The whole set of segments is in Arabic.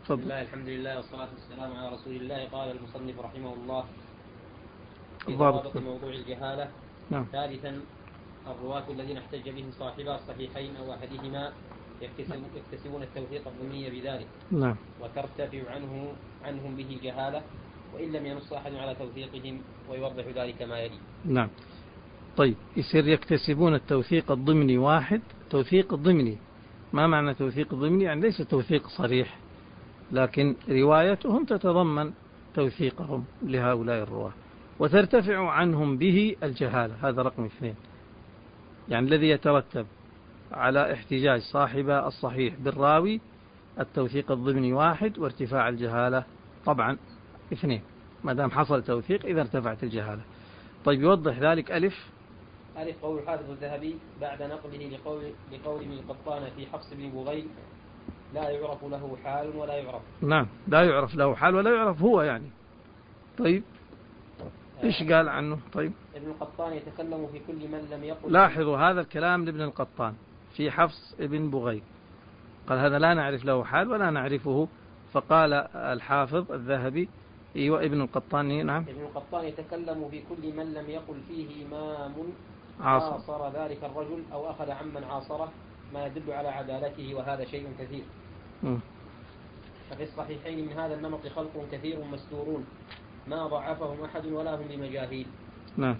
بسم الله الحمد لله والصلاة والسلام على رسول الله. قال المصنف رحمه الله في ضابط موضوع الجهالة. نعم. ثالثا الرواة الذين احتج بهم صاحبا الصحيحين أو أحدهما يكتسبون التوثيق الضمني بذلك. نعم. وترتفع عنهم به جهالة وإن لم ينص أحد على توثيقهم، ويوضح ذلك ما يلي. نعم. طيب، يصير يكتسبون التوثيق الضمني واحد. توثيق الضمني، ما معنى توثيق الضمني؟ يعني ليس توثيق صريح، لكن روايتهم تتضمن توثيقهم لهؤلاء الرواة. وترتفع عنهم به الجهالة، هذا رقم 2. يعني الذي يترتب على احتجاج صاحب الصحيح بالراوي التوثيق الضمني 1، وارتفاع الجهالة طبعا 2. ما دام حصل توثيق إذا ارتفعت الجهالة. طيب، يوضح ذلك. ألف قول الحافظ الذهبي بعد نقله لقول ابن القطان في حفص بن بغيل: لا يعرف له حال ولا يعرف. نعم، لا يعرف له حال ولا يعرف هو يعني. طيب، إيش قال عنه؟ طيب، ابن القطان يتكلم في كل من لم يقل. لاحظوا هذا الكلام لابن القطان في حفص ابن بغيل، قال هذا لا نعرف له حال ولا نعرفه. فقال الحافظ الذهبي: ايوه ابن القطان. نعم، ابن القطان يتكلم في كل من لم يقل فيه إمام عاصر ذلك الرجل أو أخذ عمن عاصره ما يدل على عدالته، وهذا شيء كثير. ففي الصحيحين من هذا النمط خلق كثير مستورون ما ضعفهم أحد ولا هم بمجاهيل. نعم.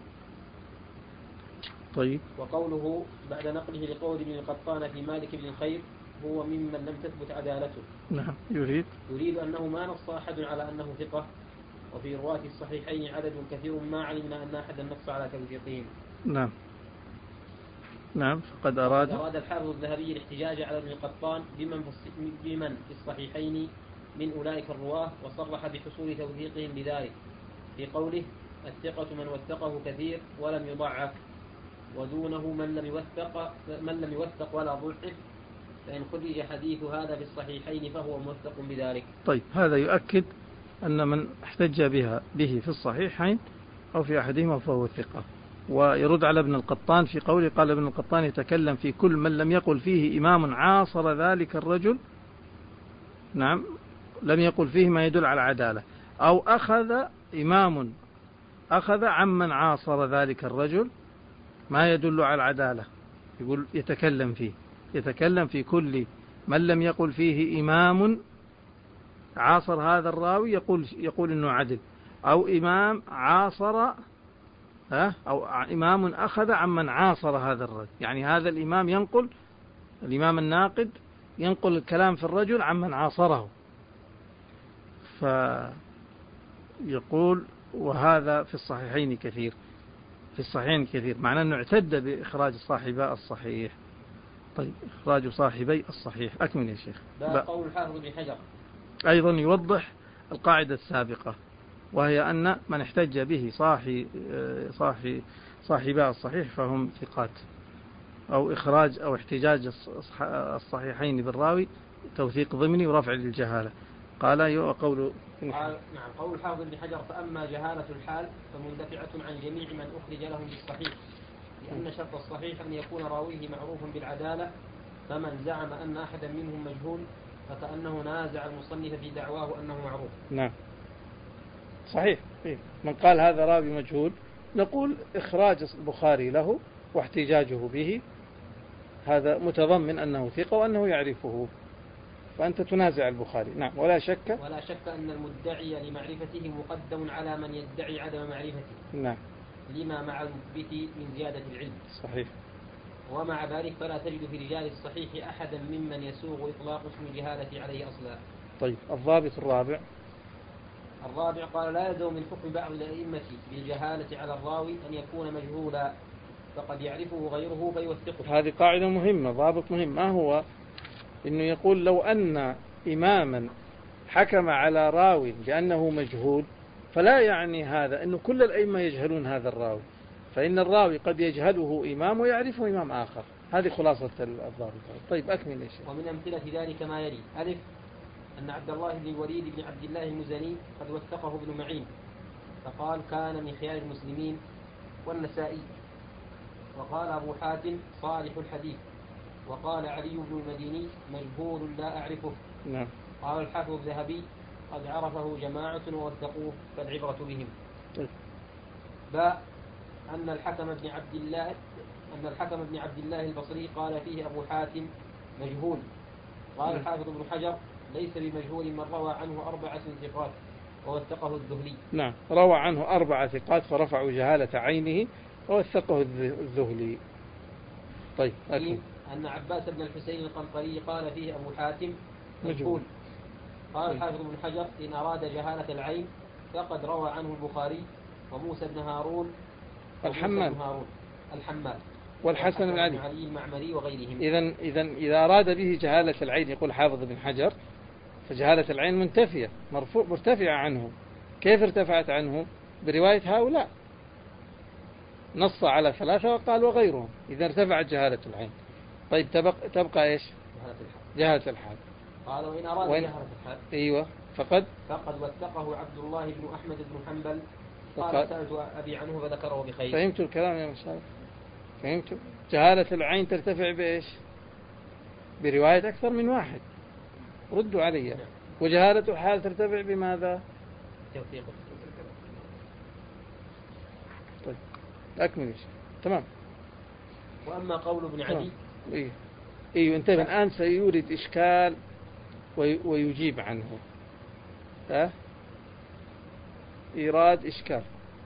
طيب، وقوله بعد نقله لقول ابن القطان في مالك بن الخير: هو ممن لم تثبت عدالته. نعم. يريد أنه ما نص أحد على أنه ثقة، وفي رواة الصحيحين عدد كثير ما علمنا أن أحدا نص على توثيقهم. نعم. نعم. فقد أراد الحافظ الذهبي الاحتجاج على ابن القطان بمن في الصحيحين من أولئك الرواة، وصرح بحصول توثيقهم بذلك في قوله: الثقة من وثقه كثير ولم يضعف، ودونه من لم يوثق ولا ضعف، فإن خرج حديث هذا في الصحيحين فهو موثق بذلك. طيب، هذا يؤكد أن من احتج به في الصحيحين أو في أحدهما فهو ثقة. ويرد على ابن القطان في قوله، قال ابن القطان يتكلم في كل من لم يقل فيه إمام عاصر ذلك الرجل. نعم، لم يقل فيه ما يدل على عدالة، أو أخذ عمن عاصر ذلك الرجل ما يدل على العدالة. يقول يتكلم في كل من لم يقل فيه إمام عاصر هذا الراوي، يقول إنه عدل، أو إمام عاصر أو إمام أخذ عمن عاصر هذا الرجل. يعني هذا الإمام الناقد ينقل الكلام في الرجل عمن عاصره. فيقول وهذا في الصحيحين كثير، معناه أنه اعتد بإخراج صاحبي الصحيح. طيب، إخراج صاحبي الصحيح. أكمل يا شيخ. قول الحافظ بن حجر أيضا يوضح القاعدة السابقة، وهي أن من احتج به صاحبي الصحيح فهم ثقات. أو إخراج أو احتجاج الصحيحين بالراوي توثيق ضمني ورفع للجهالة. قال قول الحافظ بن حجر: فأما جهالة الحال فمندفعة عن جميع من أخرج لهم بالصحيح، لأن شرط الصحيح أن يكون راويه معروفا بالعدالة، فمن زعم أن أحدا منهم مجهول فكأنه نازع المصنف في دعواه أنه معروف. نعم، صحيح. من قال هذا راوي مجهول نقول إخراج البخاري له واحتجاجه به هذا متضمن أنه ثقة وأنه يعرفه، فأنت تنازع البخاري. نعم، ولا شك أن المدعي لمعرفته مقدم على من يدعي عدم معرفته. نعم، لما مع المثبت من زيادة العلم. صحيح. ومع ذلك فلا تجد في رجال الصحيح أحدا ممن يسوغ إطلاق اسم الجهالة عليه أصلا. طيب، الضابط الرابع قال: لا يلزم من حكم بعض الأئمة بالجهالة على الراوي أن يكون مجهولا، فقد يعرفه غيره فيوثقه. هذه قاعدة مهمة، ضابط مهم. ما هو؟ إنه يقول لو أن إماما حكم على راوي بأنه مجهول، فلا يعني هذا أنه كل الأئمة يجهلون هذا الراوي، فإن الراوي قد يجهله إمام ويعرفه إمام آخر. هذه خلاصة الضابط. طيب، أكمل يا شيخ. ومن أمثلة ذلك ما يلي: ألف، أن عبد الله بن الوليد بن عبد الله المزني قد وثقه ابن معين فقال: كان من خيار المسلمين، والنسائي. وقال أبو حاتم: صالح الحديث. وقال علي بن المديني: مجهول لا أعرفه. نعم. قال الحافظ الذهبي قد عرفه جماعة ووثقوه فالعبرة بهم. طيب. باء أن الحكم بن عبد الله البصري قال فيه أبو حاتم مجهول. قال الحافظ ابن حجر ليس بمجهول من روى عنه 4 ثقات ووثقه الذهلي. نعم، روى عنه 4 ثقات فرفعوا جهالة عينه ووثقه الذهلي. طيب. أن عباس بن الحسين القنطري قال فيه أبو حاتم مجهول. قال الحافظ ابن حجر إن أراد جهالة العين فقد روى عنه البخاري وموسى بن هارون الحمال والحسن بن علي المعمري وغيرهم. إذا أراد به جهالة العين يقول حافظ بن حجر فجهالة العين منتفية مرتفعة عنه. كيف ارتفعت عنه؟ برواية هؤلاء، نص على 3 وقال وغيرهم، إذا ارتفعت جهالة العين. طيب تبقى إيش؟ جهالة الحال. قال وإن أراد جهالة الحال أيوة فقد وثقه عبد الله بن أحمد بن حنبل. قال سألت أبي عنه فذكره بخير. فهمتوا الكلام يا مشايخ؟ فهمتوا؟ جهالة العين ترتفع بإيش؟ برواية أكثر من واحد. ردوا علي. وجهالة الحال ترتفع بماذا؟ توثيق. طيب أكمل. تمام. وأما قول ابن عدي إيه انتبه الآن سيورد إشكال ويجيب عنه. إيراد إشكال.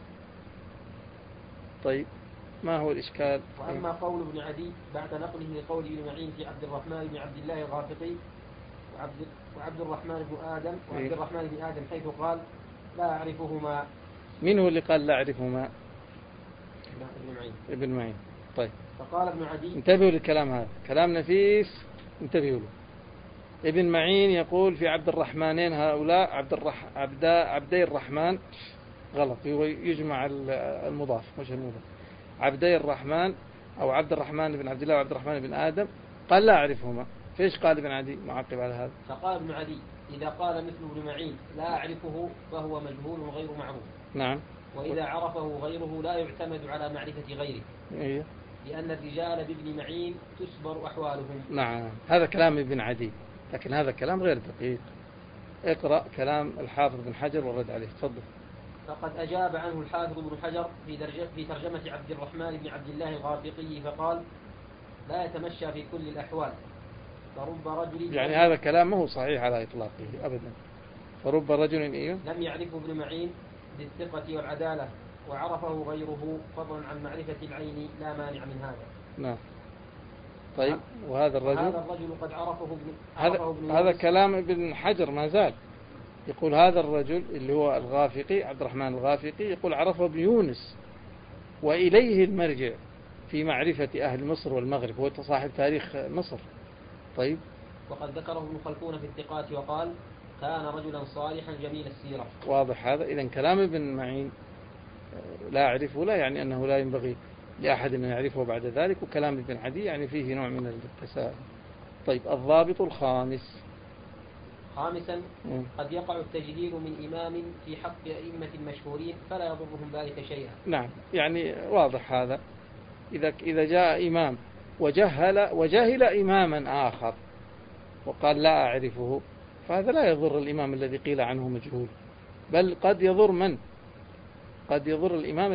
طيب ما هو الإشكال؟ وأما قول ابن عدي بعد نقله لقول ابن معين في عبد الرحمن بن عبد الله الغافقي وعبد الرحمن بن آدم حيث قال لا أعرفهما. من هو اللي قال لا أعرفهما؟ ابن معين. طيب. فقال ابن عدي انتبهوا للكلام هذا، كلام نفيس، انتبهوا له. ابن معين يقول في عبد الرحمنين هؤلاء عبدي الرحمن، غلط، يجمع المضاف مش المضاف. عبدي الرحمن أو عبد الرحمن بن عبد الله وعبد الرحمن بن آدم قال لا أعرفهما. فإيش قال ابن عدي معقب على هذا؟ فقال ابن عدي إذا قال مثل ابن معين لا أعرفه فهو مجهول غير معروف. نعم. وإذا عرفه غيره لا يعتمد على معرفة غيره. إيه؟ لأن الرجال بابن معين تسبر أحوالهم. نعم، هذا كلام ابن عدي، لكن هذا كلام غير دقيق. اقرأ كلام الحافظ بن حجر والرد عليه. تفضل. فقد أجاب عنه الحافظ بن حجر في ترجمة عبد الرحمن بن عبد الله الغافقي فقال لا يتمشى في كل الأحوال. فرب رجل يعني هذا كلام ما هو صحيح على إطلاقه أبدا. فرب رجل لم يعرفه ابن معين بالثقة والعدالة وعرفه غيره فضلا عن معرفة العين لا مانع من هذا. نعم. طيب. وهذا الرجل قد عرفه هذا كلام ابن حجر ما زال يقول. هذا الرجل اللي هو الغافقي عبد الرحمن الغافقي يقول عرفه ابن يونس وإليه المرجع في معرفة أهل مصر والمغرب، هو صاحب تاريخ مصر. طيب. وقد ذكره ابن خلفون في الثقات وقال كان رجلا صالحا جميل السيرة. واضح هذا. إذن كلام ابن معين لا أعرفه لا يعني أنه لا ينبغي لأحد أن يعرفه بعد ذلك، وكلام ابن عدي يعني فيه نوع من التساهل. طيب الضابط الخامس. خامسا قد يقع التجهيل من إمام في حق أئمة مشهورين فلا يضرهم ذلك شيئا. نعم، يعني واضح هذا. إذا جاء إمام وجهل إماما آخر وقال لا أعرفه فهذا لا يضر الإمام الذي قيل عنه مجهول، بل قد يضر قد يضر الإمام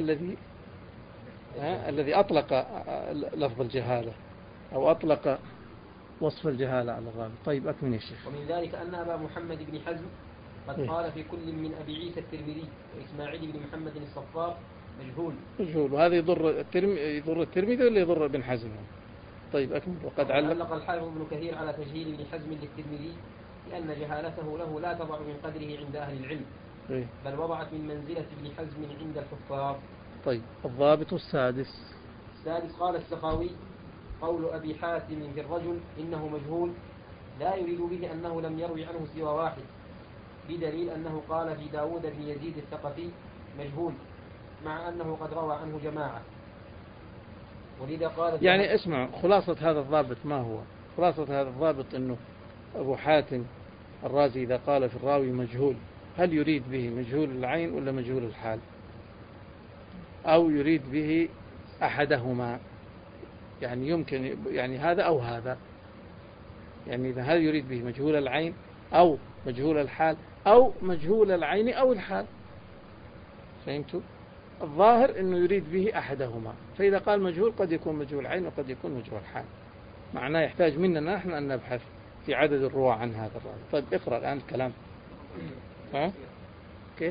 الذي أطلق لفظ الجهالة أو أطلق وصف الجهالة على الراوي. طيب أكمل يا شيخ. ومن ذلك أن أبا محمد بن حزم قد قال في كل من أبي عيسى الترمذي وإسماعيل بن محمد الصفار مجهول، وهذا يضر الترمذي ولا يضر ابن حزم؟ طيب أكمل. وقد علق الحافظ ابن كثير على تجهيل ابن حزم للترمذي لأن جهالته له لا تضع من قدره عند أهل العلم، بل وضعت من منزلة ابن حزم عند الحفاظ. طيب الضابط السادس. قال السخاوي قول أبي حاتم في الرجل إنه مجهول لا يريد به أنه لم يروي عنه سوى واحد، بدليل أنه قال في داود بن يزيد الثقفي مجهول مع أنه قد روى عنه جماعة. ولذا قال يعني اسمع، خلاصة هذا الضابط ما هو؟ خلاصة هذا الضابط أنه أبو حاتم الرازي إذا قال في الراوي مجهول هل يريد به مجهول العين ولا مجهول الحال، أو يريد به أحدهما؟ يعني يمكن يعني هذا أو هذا، يعني إذا هل يريد به مجهول العين أو مجهول الحال أو مجهول العين أو الحال. فهمتوا؟ الظاهر أنه يريد به أحدهما، فإذا قال مجهول قد يكون مجهول عين وقد يكون مجهول حال، معناه يحتاج مننا نحن أن نبحث في عدد الرواة عن هذا الراوي. طيب اقرأ الآن الكلام. ها؟ كيف؟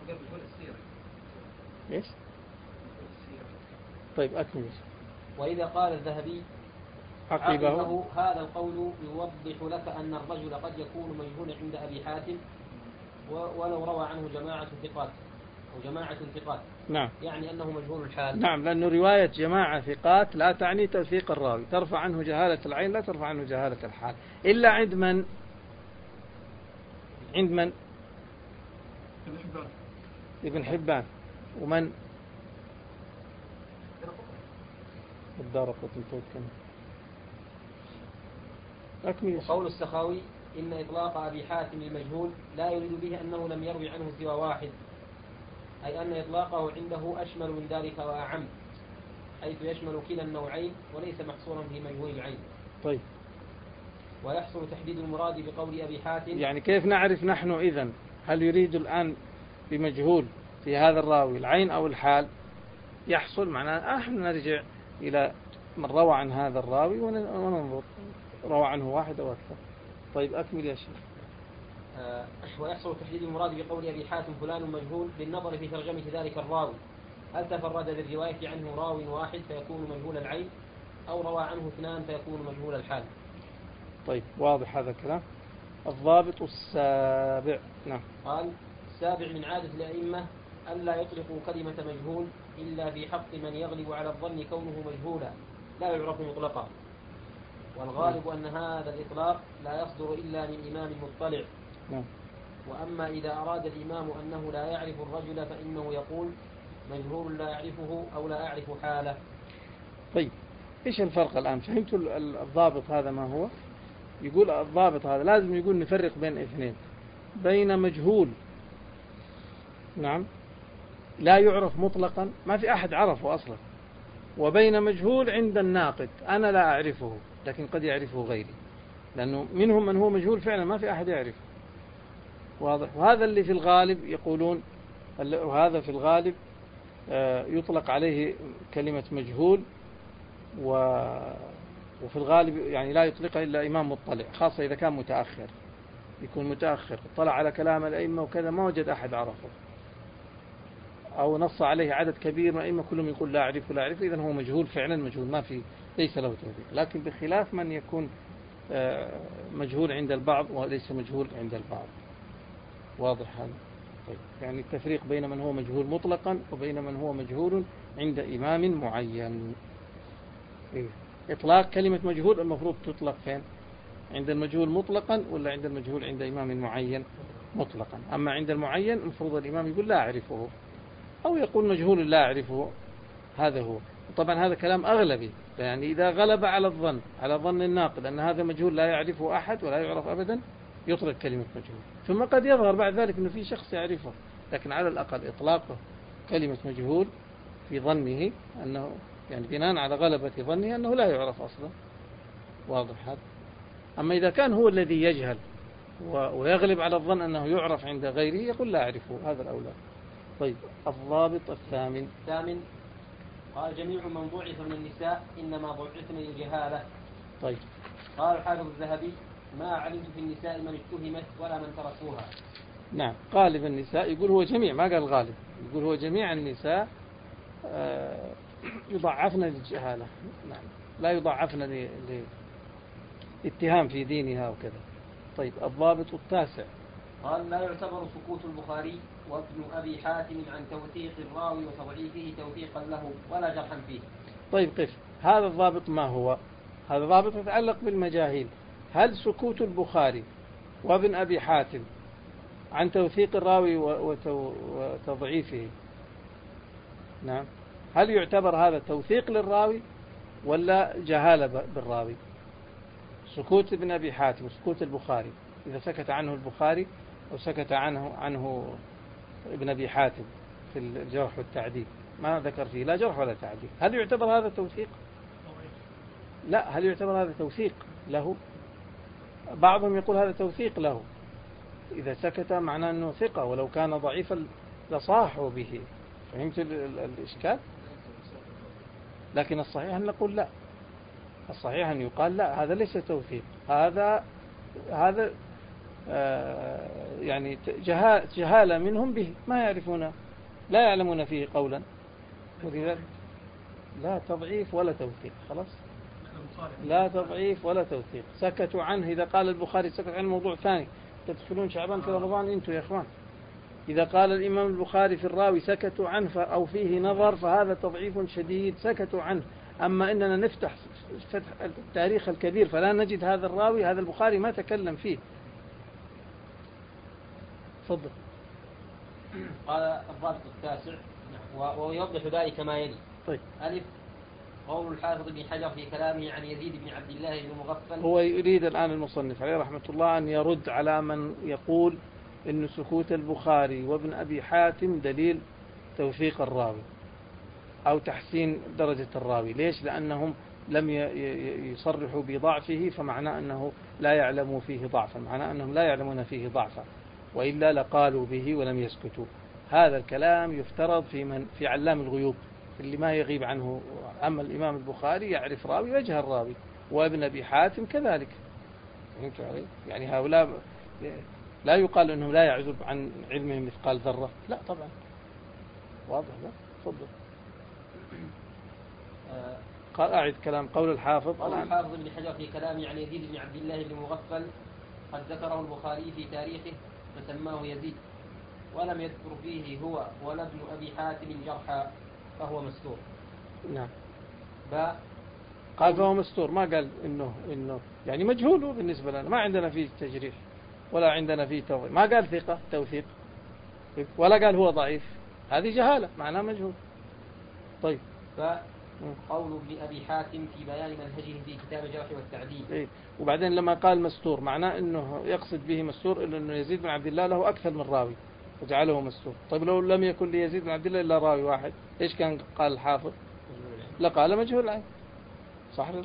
إيش؟ طيب أكمل. وإذا قال الذهبي عقبه هذا القول يوضح لك أن الرجل قد يكون مجهولا عند أبي حاتم ولو روى عنه جماعة ثقات أو جماعة ثقات. نعم. يعني أنه مجهول الحال. نعم، لأنه رواية جماعة ثقات لا تعني توثيق الراوي، ترفع عنه جهالة العين لا ترفع عنه جهالة الحال، إلا عند من؟ عند من؟ ابن حبان. ومن؟ الدارقطني. أكمل. قول السخاوي إن إطلاق أبي حاتم المجهول لا يريد به أنه لم يروي عنه سوى واحد، أي أن إطلاقه عنده أشمل من ذلك وأعم، حيث يشمل كلا النوعين وليس محصورا في مجهول العين. طيب. ويحصل تحديد المراد بقول أبي حاتم. يعني كيف نعرف نحن إذن هل يريد الآن بمجهول في هذا الراوي العين أو الحال؟ يحصل معناه احنا نرجع إلى من روى عن هذا الراوي وننظر روى عنه واحد أو أكثر. طيب أكمل يا شيخ. ويحصل تحديد المراد بقول أبي حاتم فلان مجهول بالنظر في ترجمة ذلك الراوي، هل تفرد بالرواية عنه راو واحد فيكون مجهول العين، أو روى عنه اثنان فيكون مجهول الحال. طيب واضح هذا الكلام. الضابط السابع. نعم. قال السابع من عادة الأئمة ألا يطلقوا كلمة مجهول إلا في حق من يغلب على الظن كونه مجهولا لا يعرف مطلقا، والغالب أن هذا الإطلاق لا يصدر إلا من إمام مطلع. وأما إذا أراد الإمام أنه لا يعرف الرجل فإنه يقول مجهول لا يعرفه أو لا أعرف حاله. طيب إيش الفرق الآن؟ فهمتوا الضابط هذا ما هو؟ يقول الضابط هذا لازم يقول نفرق بين اثنين، بين مجهول نعم لا يعرف مطلقا ما في أحد عرفه أصلا، وبين مجهول عند الناقد أنا لا أعرفه لكن قد يعرفه غيري، لأنه منهم من هو مجهول فعلا ما في أحد يعرفه. واضح. وهذا اللي في الغالب يقولون، وهذا في الغالب يطلق عليه كلمة مجهول، وفي الغالب يعني لا يطلقها إلا إمام مطلع، خاصة إذا كان متأخر، يكون متأخر طلع على كلام الأئمة وكذا ما وجد أحد عرفه، أو نص عليه عدد كبير من الأئمة كلهم يقول لا أعرفه لا أعرفه، إذن هو مجهول فعلا مجهول ما في ليس له توثيق. لكن بخلاف من يكون مجهول عند البعض وليس مجهول عند البعض. واضح هذا؟ طيب. يعني التفريق بين من هو مجهول مطلقا وبين من هو مجهول عند إمام معين. إطلاق كلمة مجهول المفروض تطلق فين؟ عند المجهول مطلقا ولا عند المجهول عند إمام معين مطلقا؟ أما عند المعين المفروض الإمام يقول لا أعرفه أو يقول مجهول لا أعرفه. هذا هو. طبعا هذا كلام أغلبي، يعني إذا غلب على الظن على ظن الناقد أن هذا مجهول لا يعرفه أحد ولا يعرف أبدا يطلق كلمة مجهول، ثم قد يظهر بعد ذلك أنه في شخص يعرفه، لكن على الأقل إطلاقه كلمة مجهول في ظنه أنه يعني بناء على غلبة ظنه أنه لا يعرف أصلا. واضح هذا. أما إذا كان هو الذي يجهل ويغلب على الظن أنه يعرف عند غيره يقول لا أعرفه، هذا الأولى. طيب الضابط الثامن. قال جميع من ضعف من النساء إنما ضعفن للجهالة. طيب. قال الحافظ الذهبي ما علمت في النساء من اتهمت ولا من تركوها. نعم. غالب النساء يقول هو جميع، ما قال غالب، يقول هو جميع النساء يضعفن للجهالة. نعم. لا يضعفن لاتهام في دينها وكذا. طيب الضابط التاسع. قال لا يعتبر سكوت البخاري وابن أبي حاتم عن توثيق الراوي وتضعيفه توثيقا له ولا جرحا فيه. طيب قف. هذا الضابط ما هو؟ هذا ضابط يتعلق بالمجاهيل. هل سكوت البخاري وابن أبي حاتم عن توثيق الراوي وتضعيفه نعم هل يعتبر هذا توثيق للراوي ولا جهالة بالراوي؟ سكوت ابن أبي حاتم وسكوت البخاري إذا سكت عنه البخاري أو سكت عنه ابن أبي حاتم في الجرح والتعديل ما ذكر فيه لا جرح ولا تعديل، هل يعتبر هذا توثيق؟ لا. هل يعتبر هذا توثيق له؟ بعضهم يقول هذا توثيق له إذا سكت معناه أنه ثقة، ولو كان ضعيفا لصاحوا به. فهمت الإشكال؟ لكن الصحيح أن نقول لا، الصحيح أن يقال لا، هذا ليس توثيق، هذا يعني جهالة منهم به، ما يعرفون، لا يعلمون فيه قولا، ولذلك لا تضعيف ولا توثيق. خلاص، لا تضعيف ولا توثيق، سكتوا عنه. إذا قال البخاري سكت عن موضوع ثاني، تدخلون شعبان في رمضان أنتم يا إخوان. إذا قال الإمام البخاري في الراوي سكتوا عنه أو فيه نظر، فهذا تضعيف شديد، سكتوا عنه. أما إننا نفتح التاريخ الكبير فلا نجد هذا الراوي، هذا البخاري ما تكلم فيه. تفضل. قال الضابط التاسع ويوضح ذلك ما يلي. طيب. ألف، قول الحافظ بن حجر في كلامه عن يزيد بن عبد الله بن مغفل. هو يريد الآن المصنف عليه رحمة الله أن يرد على من يقول إن سكوت البخاري وابن أبي حاتم دليل توثيق الراوي أو تحسين درجة الراوي. ليش؟ لأنهم لم يصرحوا بضعفه، فمعنى أنه لا يعلموا فيه ضعفا، معنى أنهم لا يعلمون فيه ضعفا، وإلا لقالوا به ولم يسكتوا. هذا الكلام يفترض في علام الغيوب اللي ما يغيب عنه. أما الإمام البخاري يعرف راوي وجه الراوي، وابن أبي حاتم كذلك. فهمت علي؟ يعني هؤلاء لا يقال أنهم لا يعزب عن علمهم مثقال ذرة، لا طبعا، واضح. لا تفضل. قال أعد كلام قول الحافظ. قول الحافظ بن حجر في كلامه عن يزيد بن عبد الله بن مغفل قد ذكره البخاري في تاريخه فسماه يزيد، ولم يذكر فيه هو ولا ابن أبي حاتم جرحا، فهو مستور. نعم. قال فهو مستور، ما قال إنه يعني مجهول بالنسبة لنا، ما عندنا فيه تجريح ولا عندنا فيه توثيق، ما قال ثقة توثيق ولا قال هو ضعيف، هذه جهالة معناه مجهول. طيب. قول ابن أبي حاتم في بيان منهجه في كتاب الجرح والتعديل. إيه؟ وبعدين لما قال مستور معناه أنه يقصد به مستور إنه يزيد بن عبد الله له أكثر من راوي وجعله مستور. طيب لو لم يكن ليزيد بن عبد الله إلا راوي واحد، إيش كان قال الحافظ؟ لقال مجهول العين، صح ولا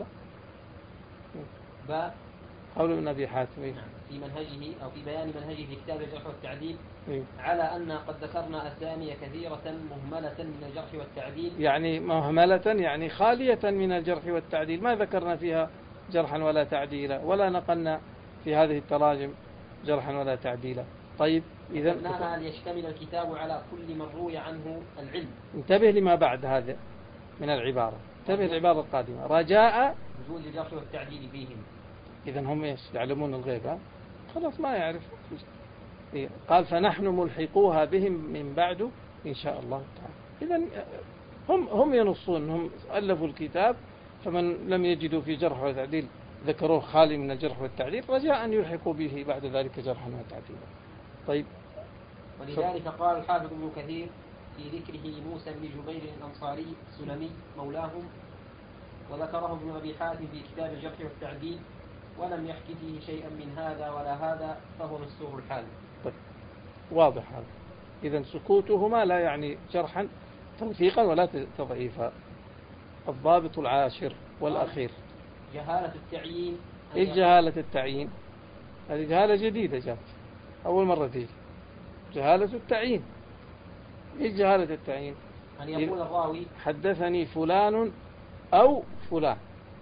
لا؟ قول ابن أبي حاتم في منهجه أو في بيان منهجه في كتاب الجرح والتعديل إيه؟ على أن قد ذكرنا أسامي كثيرة مهملة من الجرح والتعديل. يعني مهملة يعني خالية من الجرح والتعديل، ما ذكرنا فيها جرحا ولا تعديلا، ولا نقلنا في هذه التراجم جرحا ولا تعديلا. طيب إذا ليشتمل الكتاب على كل من روي عنه العلم. انتبه لما بعد هذا من العبارة، انتبه العبارة القادمة، رجاء وجود الجرح والتعديل فيهم. إذا هم إيش يعلمون الغيب؟ خلاص ما يعرف. قال فنحن ملحقوها بهم من بعد إن شاء الله تعالى. إذا هم ينصون، هم ألفوا الكتاب، فمن لم يجدوا في جرح وتعديل ذكروه خالي من الجرح والتعديل، رجاء أن يلحقوا به بعد ذلك جرحا وتعديلا. طيب. ولذلك قال الحافظ ابن كثير في ذكره موسى بن جبير الأنصاري السلمي مولاهم، وذكره ابن أبي حاتم في كتاب الجرح والتعديل، ولم يحكي فيه شيئا من هذا ولا هذا، فهو مستور الحال. طيب. واضح هذا. إذا سكوتهما لا يعني جرحا توثيقا ولا تضعيفا. الضابط العاشر والأخير جهالة التعيين. إيه جهالة التعيين؟ هذه جهالة جديدة جات أول مرة تيجي، جهالة التعيين. إيه جهالة التعيين؟ أن يقول الراوي حدثني فلان أو فلان،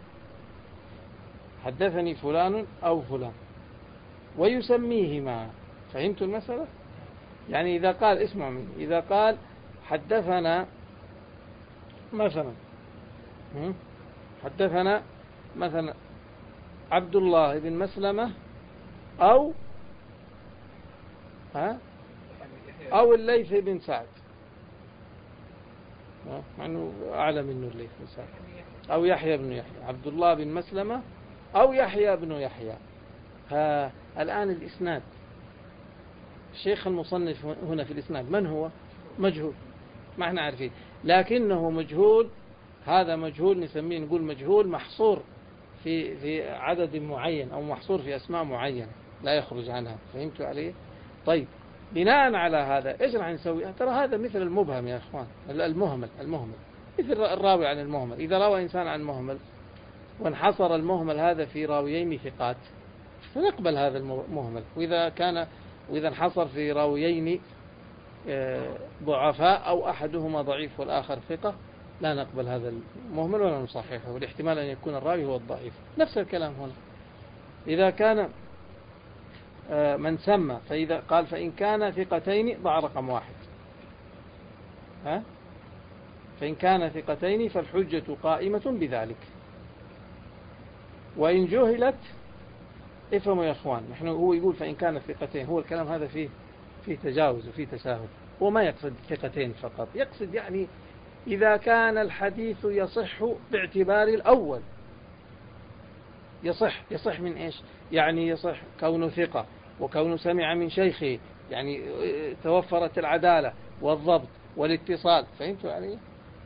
حدثني فلان أو فلان ويسميهما. فهمت المسألة؟ يعني إذا قال اسمع مني، إذا قال حدثنا مثلا عبد الله بن مسلمة أو الليث بن سعد، مع أنه أعلى منه الليث بن سعد، أو يحيى بن يحيى، عبد الله بن مسلمة أو يحيى بن يحيى. الآن الإسناد، الشيخ المصنف هنا في الإسناد من هو؟ مجهول، ما احنا عارفين، لكنه مجهول. هذا مجهول نسميه، نقول مجهول محصور في عدد معين، أو محصور في أسماء معينة لا يخرج عنها. فهمت عليه؟ طيب بناء على هذا إيش راح نسوي؟ ترى هذا مثل المبهم يا إخوان، المهمل مثل الراوي عن المهمل. إذا روى إنسان عن مهمل وانحصر المهمل هذا في راويين ثقات، فنقبل هذا المهمل. وإذا كان وإذا انحصر في راويين ضعفاء أو أحدهما ضعيف والآخر ثقة لا نقبل هذا المهمل ولا نصححه، والاحتمال أن يكون الراوي هو الضعيف. نفس الكلام هنا إذا كان من سمى، فإذا قال فإن كان ثقتين ضع رقم واحد، فإن كان ثقتين فالحجة قائمة بذلك. وإن جهلت، افهموا يا أخوان، نحن هو يقول فإن كان ثقتين، هو الكلام هذا فيه تجاوز وفيه تساهل. هو ما يقصد ثقتين فقط، يقصد يعني إذا كان الحديث يصح باعتبار الأول. يصح من إيش؟ يعني يصح كونه ثقة وكونه سمع من شيخه، يعني توفرت العدالة والضبط والاتصال، فهمتوا علي؟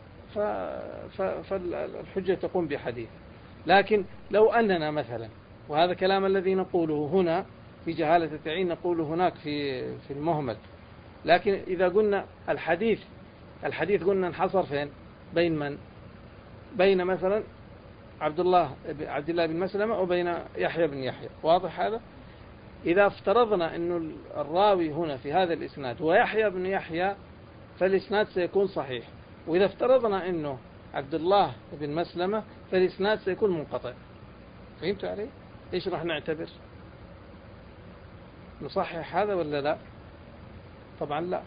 فالحجة تقوم بحديث. لكن لو أننا مثلا، وهذا كلام الذي نقوله هنا في جهالة التعيين نقوله هناك في المهمل، لكن إذا قلنا الحديث قلنا انحصر فين؟ بين من؟ بين مثلا عبد الله بن مسلمة وبين يحيى بن يحيى، واضح هذا؟ إذا افترضنا أن الراوي هنا في هذا الإسناد هو يحيى بن يحيى فالإسناد سيكون صحيح، وإذا افترضنا أنه عبد الله بن مسلمة فالإسناد سيكون منقطع. فهمتوا علي؟ إيش راح نعتبر؟ نصحح هذا ولا لا؟ طبعا لا.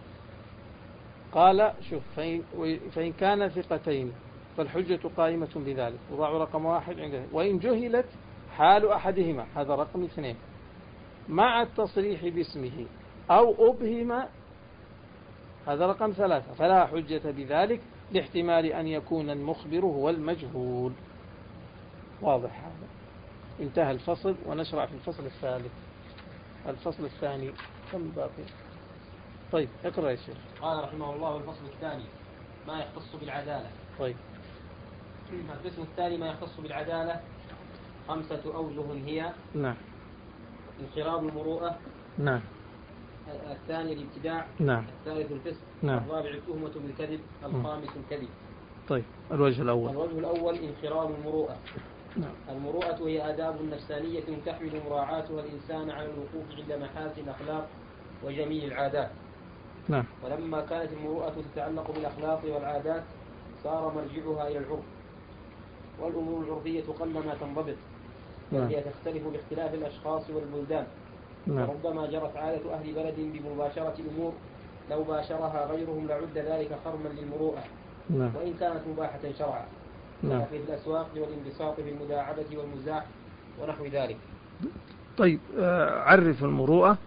قال شوف فإن كان ثقتين فالحجة قائمة بذلك، وضعوا رقم واحد عنده. وإن جهلت حال أحدهما، هذا رقم 2، مع التصريح باسمه أو أبهم، هذا رقم 3، فلا حجة بذلك لاحتمال أن يكون المخبر هو المجهول. واضح هذا؟ انتهى الفصل ونشرع في الفصل الثالث. الفصل الثاني كم باقي؟ طيب اقرأ يا شيخ. قال رحمه الله: الفصل الثاني ما يختص بالعدالة. طيب القسم الثاني ما يختص بالعدالة 5 أوجه هي: نعم. انقراض المروءة. نعم. الثاني الابتداع. نعم. الثالث الفسق. نعم. الرابع التهمة بالكذب. الخامس الكذب. طيب الوجه الأول. الوجه الأول انقراض المروءة. نعم. المروءة هي آداب نفسانية تحمل مراعاتها الإنسان على الوقوف عند محاسن الأخلاق وجميل العادات. نعم. ولما كانت المروءة تتعلق بالأخلاق والعادات صار مرجعها إلى العرف، والأمور العرفية قلما تنضبط، وهي تختلف باختلاف الأشخاص والبلدان. وربما جرت عادة أهل بلد بمباشرة أمور لو باشرها غيرهم لعد ذلك خرما للمروءة، وإن كانت مباحة شرعا، في الأسواق والانبساط بالمداعبة والمزاح ونحو ذلك. طيب عرف المروءة.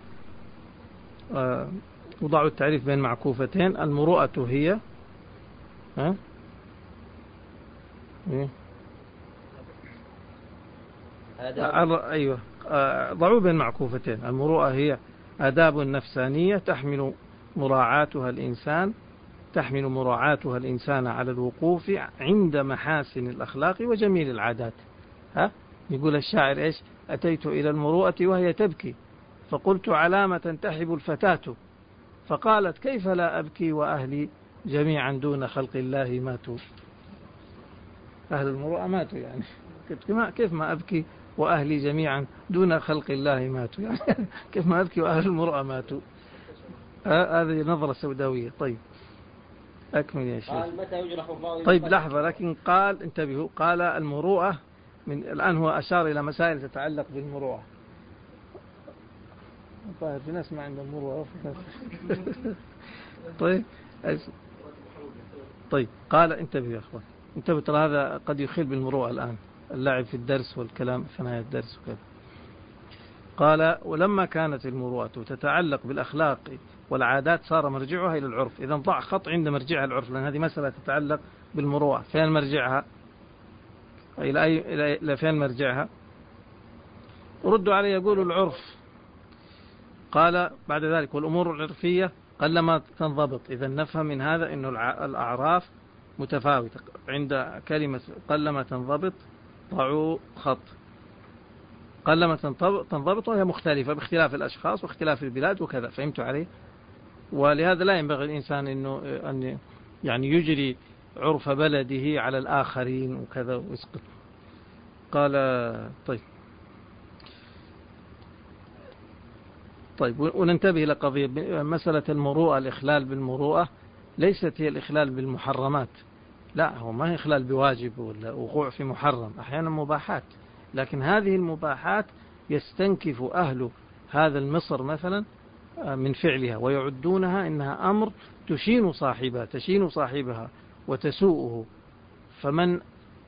وضعوا التعريف بين معكوفتين. المروءة هي أيوة، ضعوا بين معكوفتين. المروءة هي آداب نفسانية تحمل مراعاتها الإنسان على الوقوف عند محاسن الأخلاق وجميل العادات. يقول الشاعر إيش؟ أتيت إلى المروءة وهي تبكي فقلت علامة تنتحب الفتاة، فقالت كيف لا أبكي وأهلي جميعا دون خلق الله ماتوا. أهل المروءة ماتوا، يعني كيف ما أبكي وأهلي جميعا دون خلق الله ماتوا، يعني كيف ما أبكي وأهل المروءة ماتوا. هذه نظرة سوداوية. طيب أكمل يا شيخ. قال متى يجرح الراوي؟ طيب لحظة، لكن قال انتبهوا، قال المروءة الآن هو أشار إلى مسائل تتعلق بالمروءة. في ناس ما عندهم مروءة. طيب قال انتبهوا يا أخوان، انتبهوا، ترى هذا قد يخل بالمروءة الآن، اللعب في الدرس والكلام في نهاية الدرس وكذا. قال ولما كانت المروءة تتعلق بالأخلاق والعادات صار مرجعها إلى العرف. إذا ضع خط عند مرجعها العرف، لأن هذه مسألة تتعلق بالمروءة. فين مرجعها؟ إلى فين مرجعها؟ ردوا عليه يقولوا العرف. قال بعد ذلك والأمور العرفية قلما تنضبط. إذا نفهم من هذا أن الأعراف متفاوتة. عند كلمة قلما تنضبط ضعوا خط. قلما تنضبط وهي مختلفة باختلاف الأشخاص واختلاف البلاد وكذا. فهمتوا عليه؟ ولهذا لا ينبغي الإنسان أن يعني يجري عرف بلده على الآخرين وكذا ويسقط. قال طيب طيب، وننتبه إلى قضية مسألة المروءة. الإخلال بالمروءة ليست هي الإخلال بالمحرمات، لا، هو ما هي إخلال بواجب ولا وقوع في محرم، أحيانا مباحات، لكن هذه المباحات يستنكف أهل هذا المصر مثلا من فعلها، ويعدونها إنها أمر تشين صاحبها وتسوءه. فمن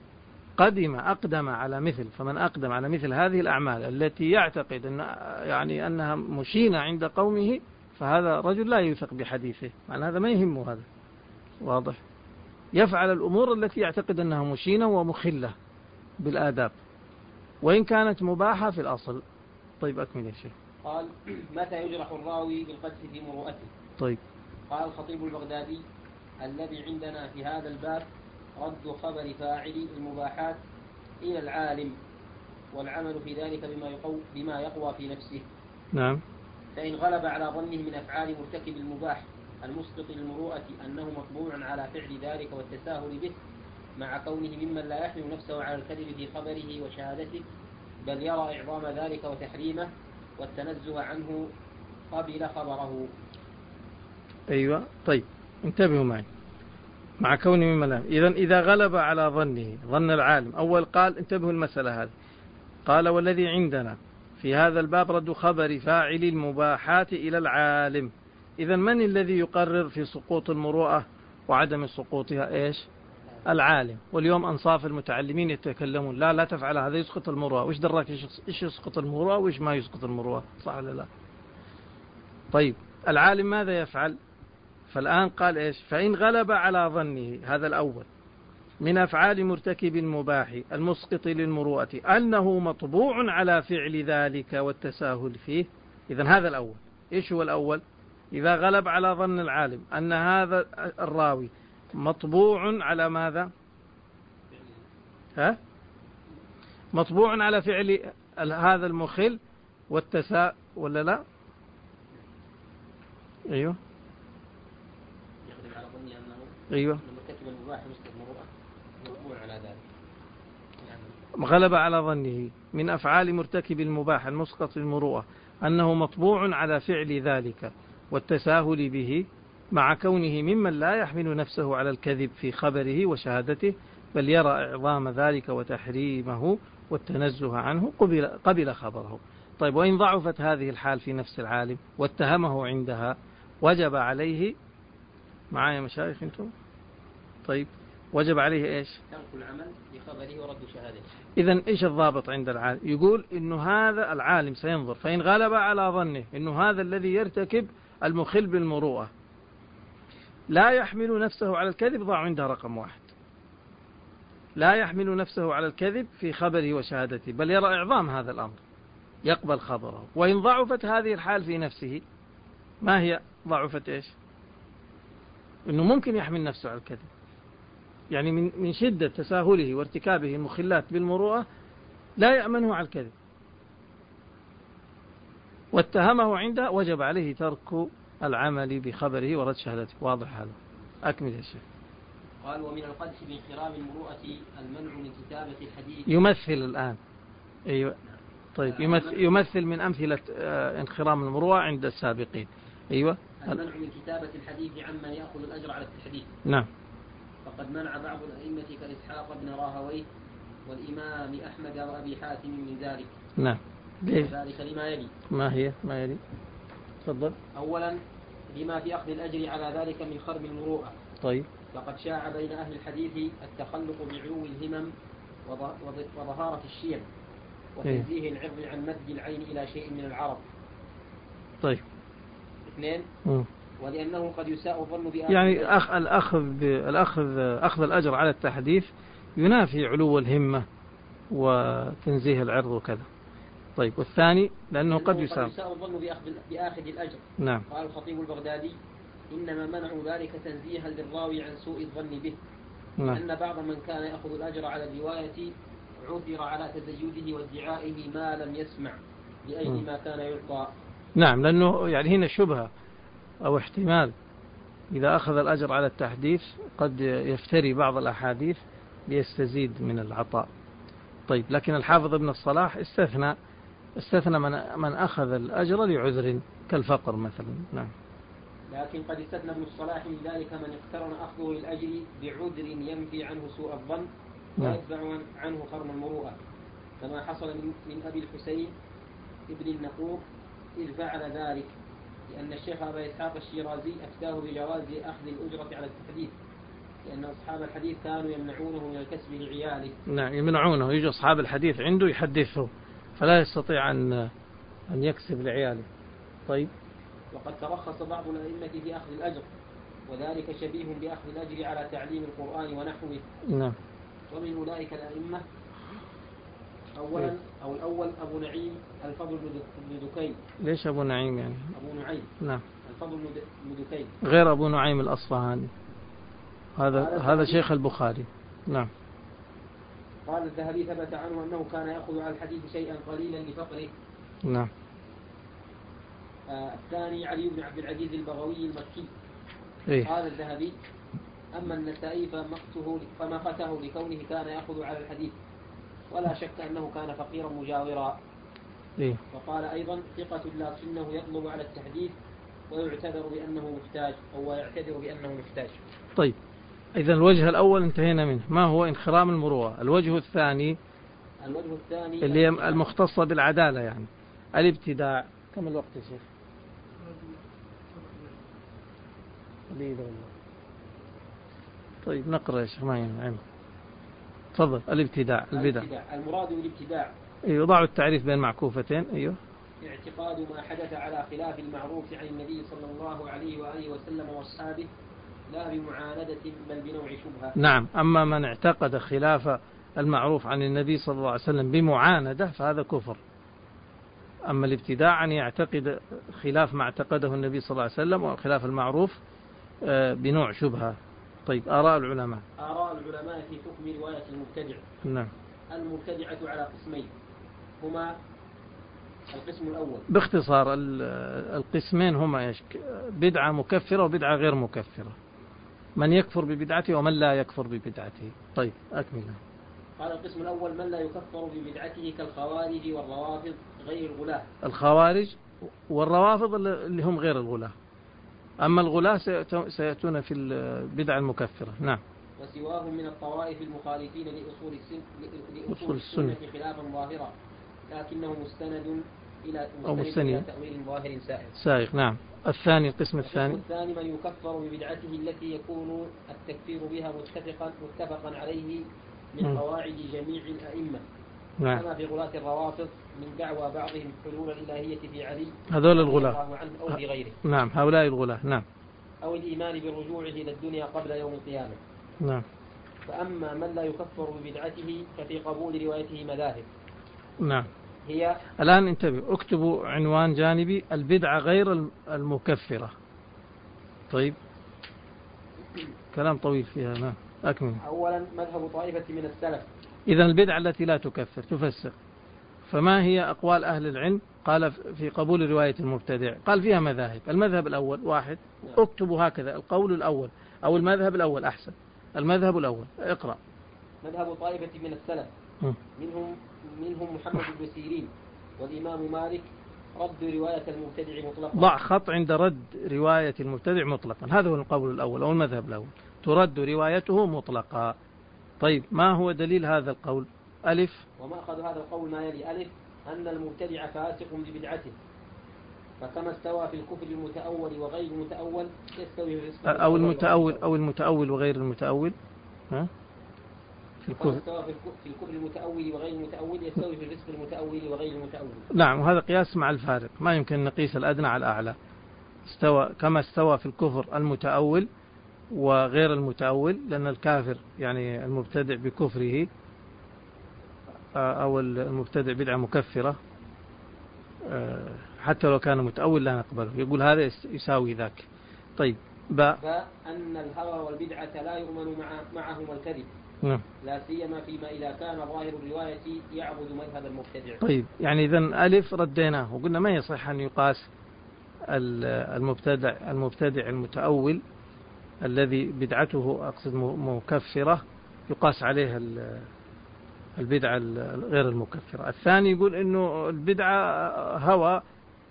أقدم على مثل هذه الأعمال التي يعتقد أنها مشينة عند قومه، فهذا رجل لا يوثق بحديثه، معنى هذا ما يهمه، هذا واضح، يفعل الأمور التي يعتقد أنها مشينة ومخلة بالآداب وإن كانت مباحة في الأصل. طيب، أكمل يا شيخ. قال: متى يجرح الراوي بالقدح في مروءته؟ طيب. قال الخطيب البغدادي: الذي عندنا في هذا الباب رد خبر فاعل المباحات إلى العالم، والعمل في ذلك بما يقوى في نفسه. نعم. فإن غلب على ظنه من أفعال مرتكب المباح المسقط للمروءة أنه مطبوع على فعل ذلك والتساهل به، مع كونه ممن لا يحمل نفسه على الكذب في خبره وشهادته، بل يرى إعظام ذلك وتحريمه والتنزه عنه، قبل خبره. أيوة. طيب، انتبهوا معي. مع كونه ممن لا، إذا غلب على ظن العالم، أول قال انتبهوا المسألة هذه، قال: والذي عندنا في هذا الباب رد خبر فاعل المباحات إلى العالم. إذن من الذي يقرر في سقوط المروءة وعدم سقوطها؟ إيش؟ العالم. واليوم أنصاف المتعلمين يتكلمون: لا تفعل هذا، يسقط المروءة. وش دراك إيش يسقط المروءة وإيش ما يسقط المروءة؟ صح ولا لا؟ طيب، العالم ماذا يفعل؟ فالآن قال إيش؟ فإن غلب على ظنه، هذا الأول، من أفعال مرتكب المباح المسقط للمروءة أنه مطبوع على فعل ذلك والتساهل فيه. إذن هذا الأول. إيش هو الأول؟ إذا غلب على ظن العالم أن هذا الراوي مطبوع على ماذا؟ مطبوع على فعل هذا المخل والتساهل، ولا لا؟ أيوه. أيوه. غلب على ظنه من أفعال مرتكب المباح المسقط للمروءة أنه مطبوع على فعل ذلك والتساهل به، مع كونه ممن لا يحمل نفسه على الكذب في خبره وشهادته، بل يرى إعظام ذلك وتحريمه والتنزه عنه، قبل خبره. طيب، وإن ضعفت هذه الحال في نفس العالم واتهمه عندها، وجب عليه، معايا مشايخ انتم؟ طيب، وجب عليه إيش؟ ترك العمل بخبره ورد شهادته. إذن إيش الضابط عند العالم؟ يقول إنه هذا العالم سينظر، فإن غلب على ظنه إنه هذا الذي يرتكب المخل بالمروءة لا يحمل نفسه على الكذب، ضع عندها رقم 1، لا يحمل نفسه على الكذب في خبره وشهادته، بل يرى إعظام هذا الأمر، يقبل خبره. وإن ضعفت هذه الحال في نفسه، ما هي ضعفت إيش؟ إنه ممكن يحمل نفسه على الكذب، يعني من شدة تساهله وارتكابه المخلات بالمروءة لا يأمنه على الكذب، واتهمه عنده، وجب عليه ترك العمل بخبره ورد شهادته. واضح هذا؟ أكمل يا شيخ. قال: ومن القدح بانخرام المروءة المنع من كتابة الحديث. يمثل الآن. أيوة. طيب، يمثل من أمثلة انخرام المروءة عند السابقين. أيوة. المنع من كتابة الحديث عمن يأخذ الأجر على التحديث. نعم. فقد منع بعض الأئمة كإسحاق بن راهويه والإمام أحمد وأبي حاتم من ذلك. نعم. ذلك لما يلي. ما يلي؟ تفضل. أولا، لما في أخذ الأجر على ذلك من خرم المروءة. طيب. فقد شاع بين أهل الحديث التخلق بعلو الهمم وظهارة الشيم وتنزيه العرض عن مد العين إلى شيء من العرب. طيب. 2. ولأنه قد يساء الظن يعني أخذ الأجر على التحديث ينافي علو الهمة وتنزيه العرض وكذا. طيب، والثاني لأنه قد يساء الظن بآخذ الأجر. نعم. قال الخطيب البغدادي: إنما منعوا ذلك تنزيها للراوي عن سوء الظن به. نعم. أن بعض من كان يأخذ الأجر على الرواية عثر على تزيده وادعائه ما لم يسمع لأجل ما كان يعطى. نعم، لأنه يعني هنا شبهة أو احتمال، إذا أخذ الأجر على التحديث قد يفتري بعض الأحاديث ليستزيد من العطاء. طيب، لكن الحافظ ابن الصلاح استثنى استثنى من أخذ الأجر لعذر كالفقر مثلا. نعم. لكن قد استثنى ابن الصلاح من ذلك من اقترن أخذه للأجر بعذر ينفي عنه سوء الظن ويدفع عنه خرم المروءة، كما حصل من أبي الحسين ابن النقور إذ فعل ذلك، لأن الشيخ أبا إسحاق الشيرازي أفتاه بجواز أخذ الأجرة على التحديث، لأن أصحاب الحديث كانوا يمنعونه من الكسب لعياله. نعم، يمنعونه، يجي أصحاب الحديث عنده يحدثه فلا يستطيع أن يكسب لعياله. طيب. وقد ترخص بعض الأئمة في أخذ الأجر، وذلك شبيه بأخذ الأجر على تعليم القرآن ونحوه. نعم. ومن أولئك الأئمة أولا أو الأول أبو نعيم الفضل بن دكين. ليش أبو نعيم يعني؟ أبو نعيم. نعم. الفضل بن دكين غير أبو نعيم الأصفهاني، هذا شيخ البخاري. نعم. قال الذهبي ثبت عنه أنه كان يأخذ على الحديث شيئا قليلا لفقره. نعم. الثاني علي بن عبد العزيز البغوي المكي. قال الذهبي أما النسائي فمقته لكونه كان يأخذ على الحديث، ولا شك أنه كان فقيرا مجاورا. وقال أيضا ثقة لكنه يطلب على التحديث ويعتذر بأنه محتاج أو يعتذر بأنه محتاج. طيب، إذا الوجه الأول انتهينا منه، ما هو انخرام المروءة. الوجه الثاني اللي هي المختصة بالعدالة، يعني الابتداع. كم الوقت يا شيخ؟ طيب نقرأ يا شيخ، ما ينفع. تفضل. الابتداع، البدع. المراد بالابتداع يضع التعريف بين معكوفتين. أيوه. اعتقاد ما حدث على خلاف المعروف عن النبي صلى الله عليه وآله وسلم وأصحابه، لا بمعاندة بل بنوع شبهة. نعم. أما من اعتقد خلاف المعروف عن النبي صلى الله عليه وسلم بمعاندة فهذا كفر. أما الابتداع أن يعتقد خلاف ما اعتقده النبي صلى الله عليه وسلم وخلاف المعروف بنوع شبهة. طيب، آراء العلماء في حكم رواية المبتدع. نعم. المبتدعة على قسمين، هما القسم الأول باختصار القسمين هما بدعة مكفرة وبدعة غير مكفرة، من يكفر ببدعته ومن لا يكفر ببدعته. طيب أكمل. قال القسم الأول من لا يكفر ببدعته كالخوارج والروافض غير الغلاة. الخوارج والروافض اللي هم غير الغلاة، أما الغلاة سيأتون في البدع المكفرة. نعم. وسواهم من الطوائف المخالفين لأصول السنة خلافا ظاهرا، لكنه مستند إلى تأويل ظاهر سائغ. نعم. الثاني، القسم الثاني من يكفر ببدعته التي يكون التكفير بها متفقا عليه من قواعد جميع الأئمة. نعم. كما في غلاة الروافض من دعوى بعضهم حلول الإلهية في علي هذول الغلاة أو في غيره. نعم، هؤلاء الغلاة. نعم. أو الإيمان برجوعه إلى الدنيا قبل يوم القيامة. نعم. فأما من لا يكفر ببدعته ففي قبول روايته مذاهب. نعم. هي الآن انتبهوا، اكتبوا عنوان جانبي: البدعة غير المكفرة. طيب، كلام طويل فيها. نعم. أكمل. أولا مذهب طائفة من السلف. إذن البدعة التي لا تكفر تفسر. فما هي أقوال أهل العلم؟ قال في قبول رواية المبتدع، قال فيها مذاهب. المذهب الأول واحد. اكتبوا هكذا: القول الأول أو المذهب الأول أحسن. المذهب الأول. اقرأ. مذهب طائفة من السلف منهم محمد بن سيرين والإمام مالك رد رواية المبتدع مطلقا. ضع خط عند رد رواية المبتدع مطلقا، هذا هو القول الأول أو المذهب الأول، ترد روايته مطلقا. طيب، ما هو دليل هذا القول؟ ألف. وما أخذ هذا القول ما يلي: ألف أن المبتدع فاسق ببدعته، فكما استوى في الكفر المتأول وغير المتأول يستوي في الفسق أو المتأول وغير المتأول. ها؟ في الكفر المتأول وغير المتأول يستوي في الفسق المتأول وغير المتأول. نعم، وهذا قياس مع الفارق، ما يمكن نقيس الأدنى على الأعلى. كما استوى في الكفر المتأول وغير المتأول، لأن الكافر يعني المبتدع بكفره أو المبتدع بدعة مكفرة حتى لو كان متأول لا نقبله، يقول هذا يساوي ذاك. طيب، أن الهوى والبدعة لا يؤمن معهما الكذب. نعم. لا سيما فيما إذا كان ظاهر الرواية يعبد مذهب المبتدع. طيب، يعني إذن ألف رديناه وقلنا ما يصح أن يقاس المبتدع المتأول الذي بدعته أقصد مكفرة يقاس عليه البدعة غير المكفرة. الثاني يقول إنه البدعة هوى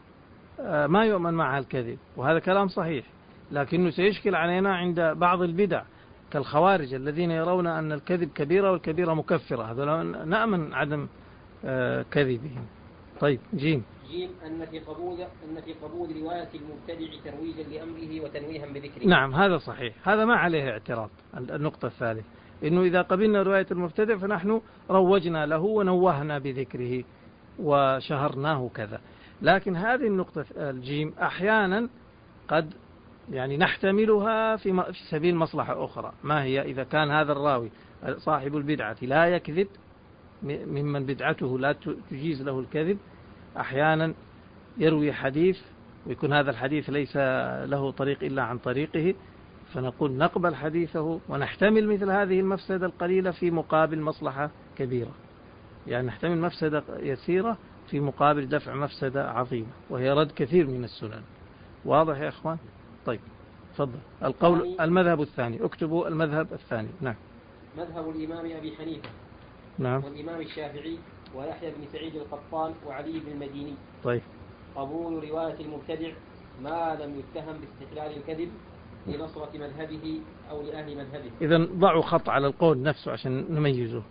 ما يؤمن معها الكذب، وهذا كلام صحيح، لكنه سيشكل علينا عند بعض البدع كالخوارج الذين يرون أن الكذب كبيرة والكبيرة مكفرة، هذا نأمن عدم كذبهم. طيب جيم. أن في قبول رواية المبتدع ترويجا لأمره وتنويها بذكره. نعم هذا صحيح، هذا ما عليه اعتراض. النقطة الثالثة إنه إذا قبلنا رواية المبتدع فنحن روجنا له ونوهنا بذكره وشهرناه كذا. لكن هذه النقطة الجيم أحيانا قد يعني نحتملها في سبيل مصلحة أخرى. ما هي؟ إذا كان هذا الراوي صاحب البدعة لا يكذب، ممن بدعته لا تجيز له الكذب، أحيانا يروي حديث ويكون هذا الحديث ليس له طريق إلا عن طريقه، فنقول نقبل حديثه ونحتمل مثل هذه المفسدة القليلة في مقابل مصلحة كبيرة. يعني نحتمل مفسدة يسيرة في مقابل دفع مفسدة عظيمة، وهي رد كثير من السنن. واضح يا أخوان؟ طيب تفضل. القول المذهب الثاني، اكتبوا المذهب الثاني. نعم. مذهب الإمام أبي حنيفة. نعم. والإمام الشافعي ويحيى بن سعيد القطان وعلي بن المديني. طيب. قبول رواية المبتدع ما لم يتهم باستحلال الكذب لنصرة مذهبه أو لأهل مذهبه. إذن ضعوا خط على القول نفسه عشان نميزه.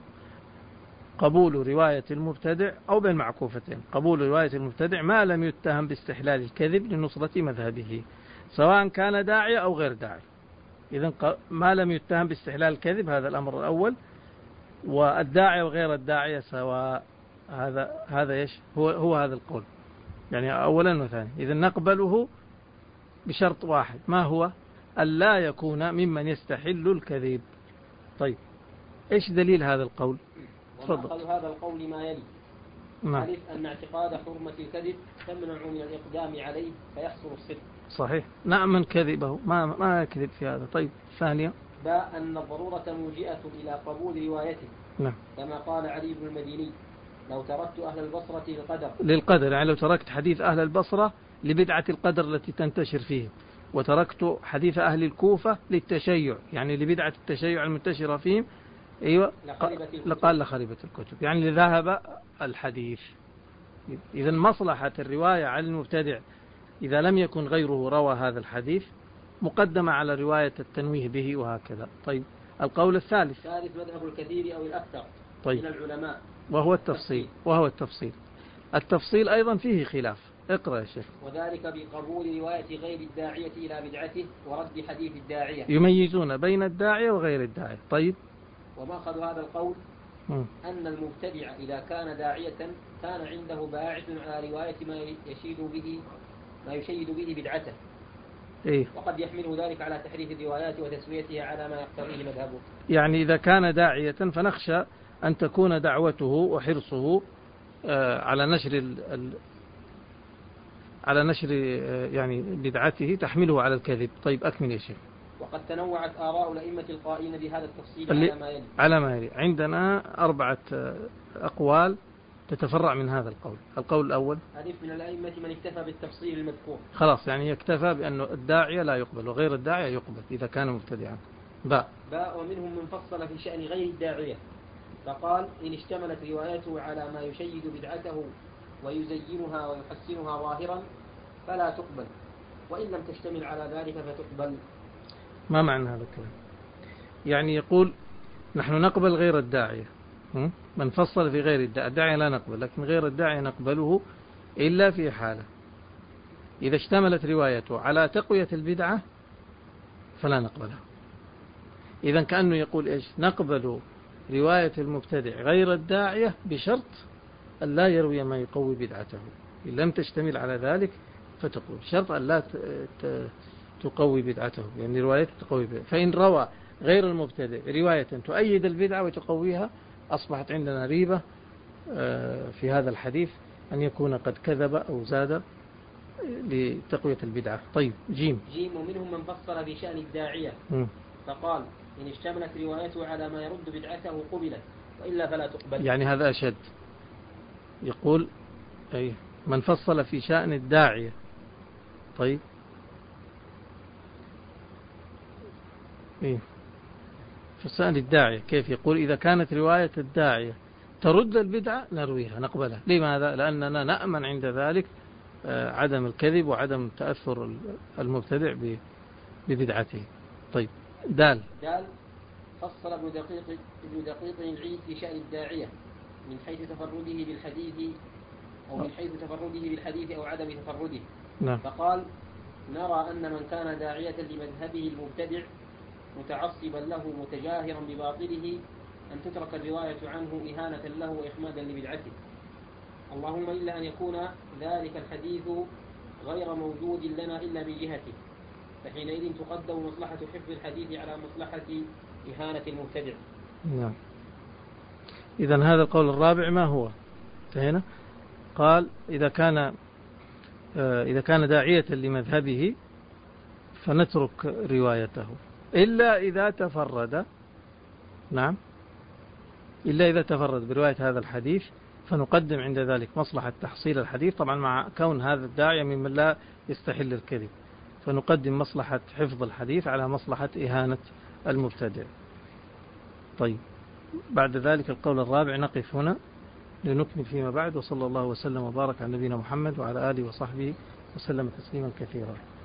قبول رواية المبتدع أو بين معكوفتين، قبول رواية المبتدع ما لم يتهم باستحلال الكذب لنصرة مذهبه، سواء كان داعية أو غير داعي. إذن ما لم يتهم باستحلال الكذب هذا الأمر الأول، والداعية وغير الداعية سواء. هذا إيش هو هذا القول، يعني أولا وثانيا. إذن نقبله بشرط واحد، ما هو؟ ألا يكون ممن يستحل الكذب. طيب إيش دليل هذا القول؟ ومأخذ هذا القول ما يلي. ألف أن اعتقاد حرمة الكذب تمنع من الإقدام عليه فيحصل الصدق. صحيح، نأمن كذبه، ما يكذب في هذا. طيب ثانيا، باء أن الضرورة موجئة إلى قبول روايته. نعم. كما قال علي بن المديني: لو تركت أهل البصرة للقدر، يعني لو تركت حديث أهل البصرة لبدعة القدر التي تنتشر فيهم، وتركت حديث أهل الكوفة للتشيع، يعني لبدعة التشيع المنتشرة فيهم، أيوة، لقال لخربت الكتب، يعني لذهب الحديث. إذا مصلحة الرواية عن المبتدع إذا لم يكن غيره روى هذا الحديث مقدمة على رواية التنويه به وهكذا. طيب القول الثالث مذهب الكثير أو الأكثر طيب. من العلماء، وهو التفصيل. التفصيل أيضا فيه خلاف. اقرأ يا شيخ. وذلك بقبول رواية غير الداعية إلى بدعته ورد حديث الداعية. يميزون بين الداعية وغير الداعية. طيب. ومأخذ هذا القول أن المبتدع إذا كان داعية كان عنده باعث على رواية ما يشيد به بدعته. إيه؟ وقد يحمل ذلك على تحريف الروايات وتسويتها على ما يقتضيه مذهبه. يعني إذا كان داعية فنخشى أن تكون دعوته وحرصه على نشر يعني بدعته تحمله على الكذب. طيب أكمل يا شيخ. وقد تنوعت آراء الأئمة القائلين بهذا التفصيل على ما يلي. عندنا 4 أقوال تتفرع من هذا القول. القول الأول: ألف من الأئمة من اكتفى بالتفصيل المذكور. خلاص، يعني يكتفى بأنه الداعية لا يقبل وغير الداعية يقبل إذا كان مبتدعا. باء ومنهم من فصل في شأن غير الداعية فقال: إن اشتملت روايته على ما يشيد بدعته ويزينها ويحسنها ظاهرا فلا تقبل، وإن لم تشتمل على ذلك فتقبل. ما معنى هذا الكلام؟ يعني يقول نحن نقبل غير الداعية، من فصل في غير الداعية لا نقبل، لكن غير الداعية نقبله إلا في حالة إذا اشتملت روايته على تقوية البدعة فلا نقبلها. إذن كأنه يقول إيش؟ نقبل رواية المبتدع غير الداعية بشرط أن لا يروي ما يقوي بدعته. إن لم تشتمل على ذلك فتقول شرط أن لا تقوي بدعته، يعني روايته تقوي بدعته. فإن روى غير المبتدع رواية تؤيد البدعة وتقويها أصبحت عندنا ريبة في هذا الحديث أن يكون قد كذب أو زاد لتقوية البدعة. طيب جيم. ومنهم من فصل في شأن الداعية فقال: إن اشتملت روايته على ما يرد بدعته قبلت وإلا فلا تقبل. يعني هذا أشد. يقول أي من فصل في شأن الداعية. طيب إيه في شأن الداعية كيف؟ يقول إذا كانت رواية الداعية ترد البدعة نرويها نقبلها. لماذا؟ لأننا نأمن عند ذلك عدم الكذب وعدم تأثر المبتدع ببدعته. طيب دال فصل ابن دقيق العيد في شأن الداعية من حيث تفرده بالحديث أو عدم تفرده. نعم. فقال: نرى أن من كان داعية لمذهبه المبتدع متعصبا له متجاهرا بباطله أن تترك الرواية عنه إهانة له وإخمادا لبدعته، اللهم إلا أن يكون ذلك الحديث غير موجود لنا إلا من جهته، فحينئذ تقدم مصلحة حفظ الحديث على مصلحة إهانة المبتدع. نعم. إذن هذا القول الرابع ما هو؟ فهنا قال إذا كان داعية لمذهبه فنترك روايته إلا إذا تفرد. نعم. إلا إذا تفرد برواية هذا الحديث فنقدم عند ذلك مصلحة تحصيل الحديث، طبعا مع كون هذا الداعية ممن لا يستحل الكذب، فنقدم مصلحة حفظ الحديث على مصلحة إهانة المبتدع. طيب بعد ذلك القول الرابع نقف هنا لنكمل فيما بعد، وصلى الله وسلم وبارك على نبينا محمد وعلى آله وصحبه وسلم تسليما كثيرا.